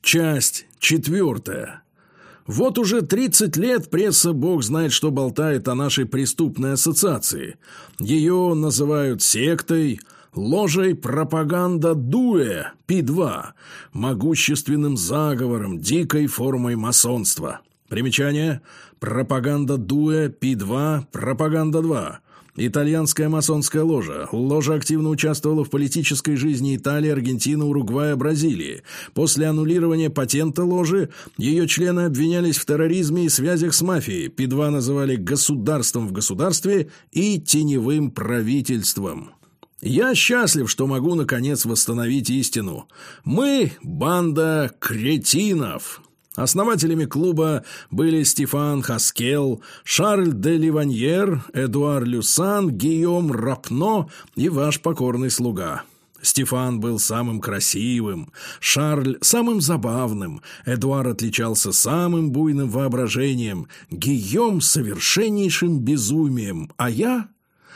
Часть 4. Вот уже 30 лет пресса бог знает что болтает о нашей преступной ассоциации. Ее называют сектой, ложей пропаганда дуэ, Пи-2, могущественным заговором, дикой формой масонства. Примечание: пропаганда дуэ, Пи-2, пропаганда 2. Итальянская масонская ложа. Ложа активно участвовала в политической жизни Италии, Аргентины, Уругвая, Бразилии. После аннулирования патента ложи ее члены обвинялись в терроризме и связях с мафией. Пи-2 называли государством в государстве и теневым правительством. Я счастлив, что могу наконец восстановить истину. Мы – банда кретинов. Основателями клуба были Стефан Хаскел, Шарль де Ливаньер, Эдуар Люсан, Гийом Рапно и ваш покорный слуга. Стефан был самым красивым, Шарль – самым забавным, Эдуар отличался самым буйным воображением, Гийом – совершеннейшим безумием, а я?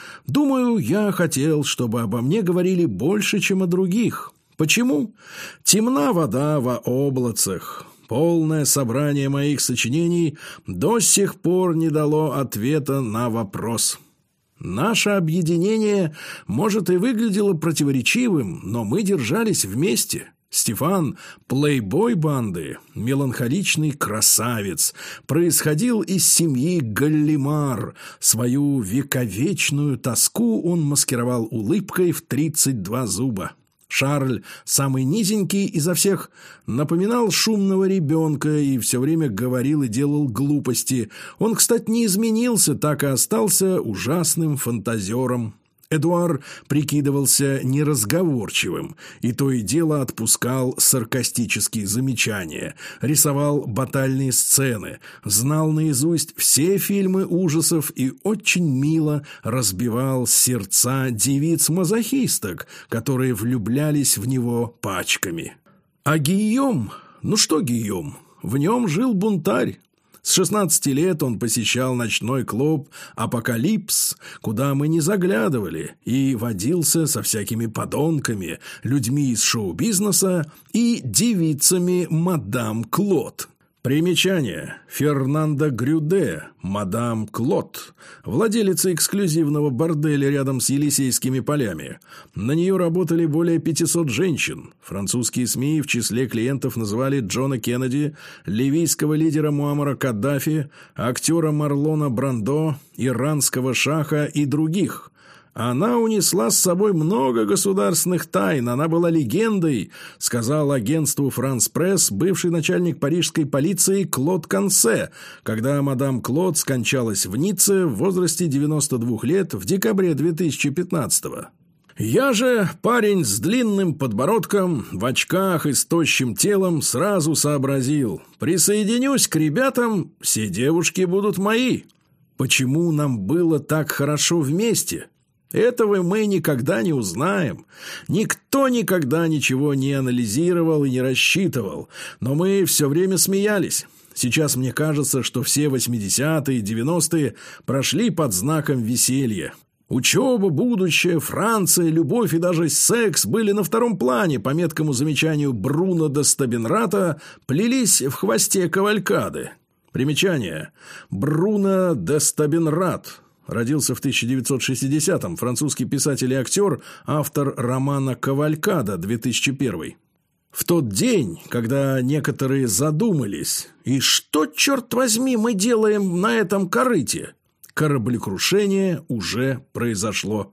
Думаю, я хотел, чтобы обо мне говорили больше, чем о других. Почему? Темна вода во облацах. Полное собрание моих сочинений до сих пор не дало ответа на вопрос. Наше объединение, может, и выглядело противоречивым, но мы держались вместе. Стефан – плейбой банды, меланхоличный красавец, происходил из семьи Галлимар. Свою вековечную тоску он маскировал улыбкой в 32 зуба. Шарль, самый низенький изо всех, напоминал шумного ребенка и все время говорил и делал глупости. Он, кстати, не изменился, так и остался ужасным фантазером. Эдуар прикидывался неразговорчивым и то и дело отпускал саркастические замечания, рисовал батальные сцены, знал наизусть все фильмы ужасов и очень мило разбивал сердца девиц-мазохисток, которые влюблялись в него пачками. А Гийом? Ну что Гийом? В нем жил бунтарь. С 16 лет он посещал ночной клуб «Апокалипс», куда мы не заглядывали, и водился со всякими подонками, людьми из шоу-бизнеса и девицами мадам Клод. Примечание: Фернанда Грюде, мадам Клод, владелица эксклюзивного борделя рядом с Елисейскими полями. На нее работали более 500 женщин. Французские СМИ в числе клиентов называли Джона Кеннеди, ливийского лидера Муаммара Каддафи, актера Марлона Брандо, иранского шаха и других. Она унесла с собой много государственных тайн, она была легендой, сказал агентству «Франс Пресс» бывший начальник парижской полиции Клод Кансе, когда мадам Клод скончалась в Ницце в возрасте 92 лет в декабре 2015-го. Я же, парень с длинным подбородком, в очках и с тощим телом, сразу сообразил: присоединюсь к ребятам, все девушки будут мои. Почему нам было так хорошо вместе? Этого мы никогда не узнаем. Никто никогда ничего не анализировал и не рассчитывал, но мы все время смеялись. Сейчас мне кажется, что все 80-е и 90-е прошли под знаком веселья. Учеба, будущее, Франция, любовь и даже секс были на втором плане, по меткому замечанию Бруно де Стабенрата, плелись в хвосте кавалькады. Примечание: Бруно де Стабенрат. Родился в 1960-м, французский писатель и актер, автор романа «Кавалькада», 2001. В тот день, когда некоторые задумались: и что, черт возьми, мы делаем на этом корыте? Кораблекрушение уже произошло.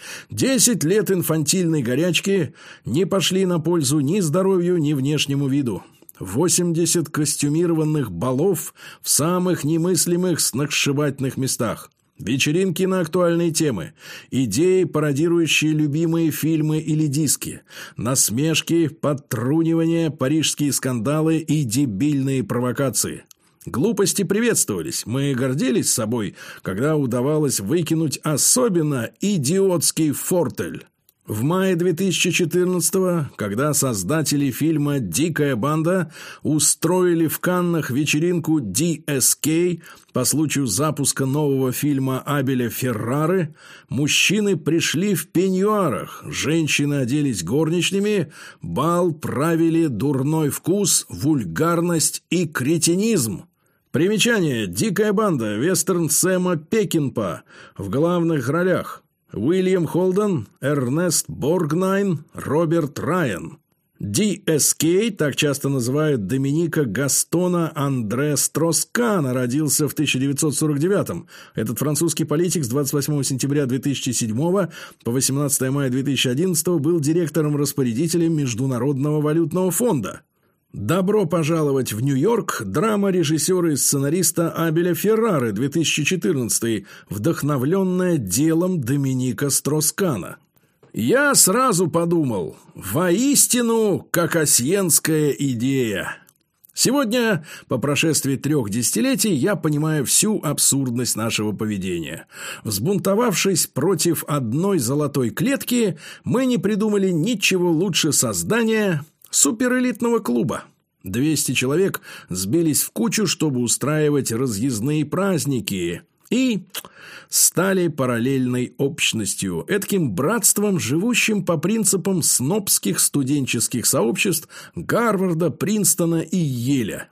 10 лет инфантильной горячки не пошли на пользу ни здоровью, ни внешнему виду. 80 костюмированных балов в самых немыслимых сногсшибательных местах. Вечеринки на актуальные темы, идеи, пародирующие любимые фильмы или диски, насмешки, подтрунивания, парижские скандалы и дебильные провокации. Глупости приветствовались, мы гордились собой, когда удавалось выкинуть особенно идиотский фортель. В мае 2014-го, когда создатели фильма «Дикая банда» устроили в Каннах вечеринку DSK по случаю запуска нового фильма Абеля Феррары, мужчины пришли в пеньюарах, женщины оделись горничными, бал правили дурной вкус, вульгарность и кретинизм. Примечание: «Дикая банда» – вестерн Сэма Пекинпа в главных ролях. Уильям Холден, Эрнест Боргнайн, Роберт Райан. DSK, так часто называют Доминика Гастона Андре Строскана, родился в 1949-м. Этот французский политик с 28 сентября 2007 по 18 мая 2011 был директором-распорядителем Международного валютного фонда. «Добро пожаловать в Нью-Йорк» – драма режиссера и сценариста Абеля Феррары, 2014, вдохновленная делом Доминика Строскана. Я сразу подумал, воистину, какосьенская идея. Сегодня, по прошествии 3 десятилетий, я понимаю всю абсурдность нашего поведения. Взбунтовавшись против одной золотой клетки, мы не придумали ничего лучше создания суперэлитного клуба. 200 человек сбились в кучу, чтобы устраивать разъездные праздники, и стали параллельной общностью, эдаким братством, живущим по принципам снобских студенческих сообществ Гарварда, Принстона и Йеля.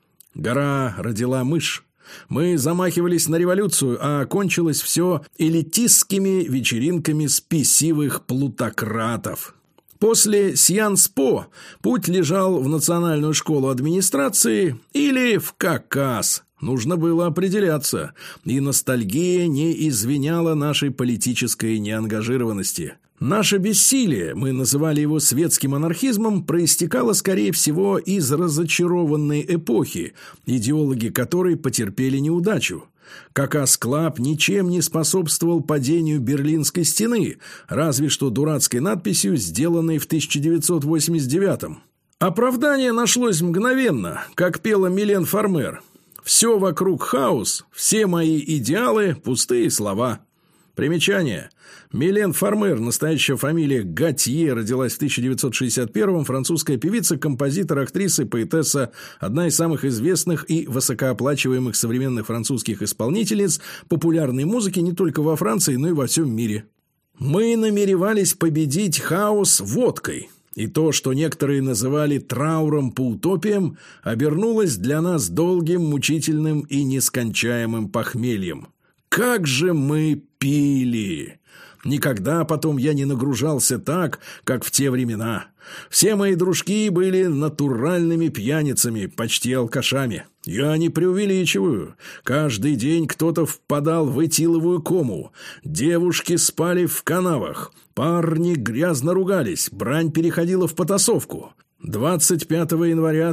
Гора родила мышь. Мы замахивались на революцию, а кончилось все элитистскими вечеринками спесивых плутократов. После Сьянс-По путь лежал в Национальную школу администрации или в КАКАС. Нужно было определяться, и ностальгия не извиняла нашей политической неангажированности. Наше бессилие, мы называли его светским анархизмом, проистекало, скорее всего, из разочарованной эпохи, идеологи которой потерпели неудачу. КАКАС-клаб ничем не способствовал падению Берлинской стены, разве что дурацкой надписью, сделанной в 1989-м. Оправдание нашлось мгновенно, как пела Милен Фармер. «Все вокруг хаос, все мои идеалы – пустые слова». Примечание. Милен Фармер, настоящая фамилия Готье, родилась в 1961-м, французская певица, композитор, актриса, поэтесса, одна из самых известных и высокооплачиваемых современных французских исполнительниц популярной музыки не только во Франции, но и во всем мире. Мы намеревались победить хаос водкой. И то, что некоторые называли трауром по утопиям, обернулось для нас долгим, мучительным и нескончаемым похмельем. Как же мы пили! Никогда потом я не нагружался так, как в те времена. Все мои дружки были натуральными пьяницами, почти алкашами. Я не преувеличиваю. Каждый день кто-то впадал в этиловую кому. Девушки спали в канавах. Парни грязно ругались. Брань переходила в потасовку. 25 января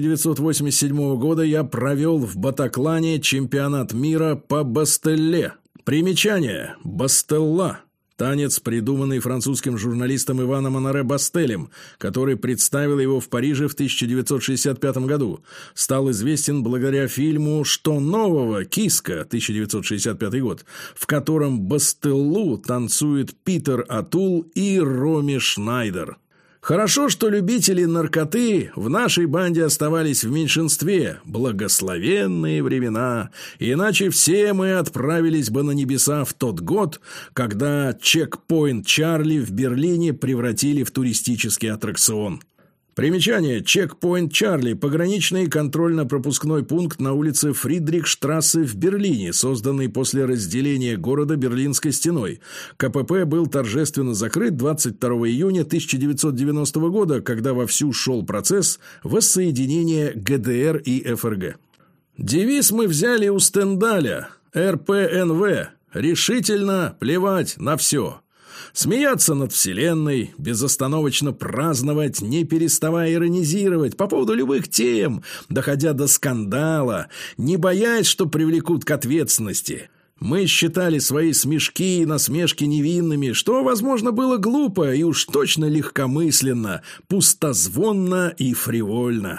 1987 года я провел в Батаклане чемпионат мира по бастелле. Примечание. Бастелла. Танец, придуманный французским журналистом Иваном Оноре Бастелем, который представил его в Париже в 1965 году. Стал известен благодаря фильму «Что нового? Киска» 1965 год, в котором Бастеллу танцуют Питер Атул и Роми Шнайдер. Хорошо, что любители наркоты в нашей банде оставались в меньшинстве. Благословенные времена. Иначе все мы отправились бы на небеса в тот год, когда чекпоинт Чарли в Берлине превратили в туристический аттракцион. Примечание. Чекпоинт Чарли – пограничный контрольно-пропускной пункт на улице Фридрихштрассе в Берлине, созданный после разделения города Берлинской стеной. КПП был торжественно закрыт 22 июня 1990 года, когда вовсю шел процесс воссоединения ГДР и ФРГ. Девиз мы взяли у Стендаля «РПНВ» – решительно плевать на все. Смеяться над вселенной, безостановочно праздновать, не переставая иронизировать по поводу любых тем, доходя до скандала, не боясь, что привлекут к ответственности. Мы считали свои смешки и насмешки невинными, что, возможно, было глупо и уж точно легкомысленно, пустозвонно и фривольно.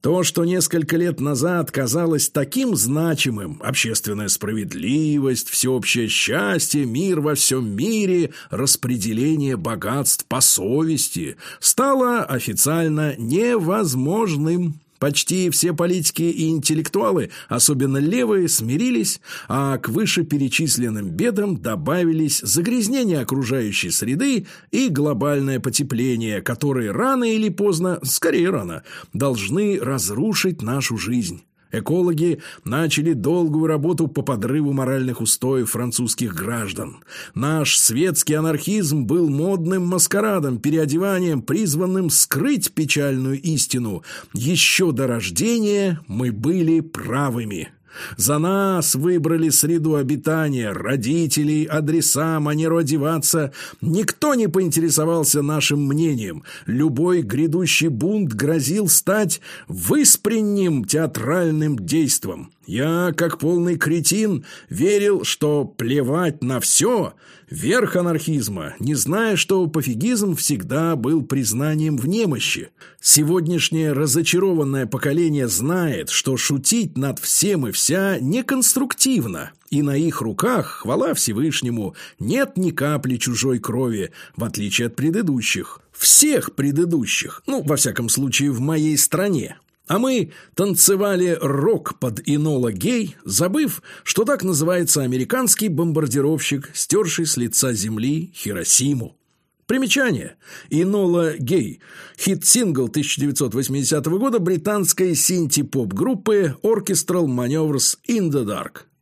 То, что несколько лет назад казалось таким значимым – общественная справедливость, всеобщее счастье, мир во всем мире, распределение богатств по совести – стало официально невозможным. Почти все политики и интеллектуалы, особенно левые, смирились, а к вышеперечисленным бедам добавились загрязнение окружающей среды и глобальное потепление, которые рано или поздно, скорее рано, должны разрушить нашу жизнь. Экологи начали долгую работу по подрыву моральных устоев французских граждан. Наш светский анархизм был модным маскарадом, переодеванием, призванным скрыть печальную истину. Еще до рождения мы были правыми. За нас выбрали среду обитания, родителей, адреса, манеру одеваться. Никто не поинтересовался нашим мнением. Любой грядущий бунт грозил стать выспренним театральным действом. Я, как полный кретин, верил, что плевать на все – верх анархизма, не зная, что пофигизм всегда был признанием в немощи. Сегодняшнее разочарованное поколение знает, что шутить над всем и вся неконструктивно, и на их руках, хвала Всевышнему, нет ни капли чужой крови, в отличие от предыдущих. Всех предыдущих, во всяком случае, в моей стране. А мы танцевали рок под Энола Гей, забыв, что так называется американский бомбардировщик, стерший с лица земли Хиросиму. Примечание. Энола Гей. Хит-сингл 1980 года британской синти-поп-группы Orchestral Manoeuvres in the Dark.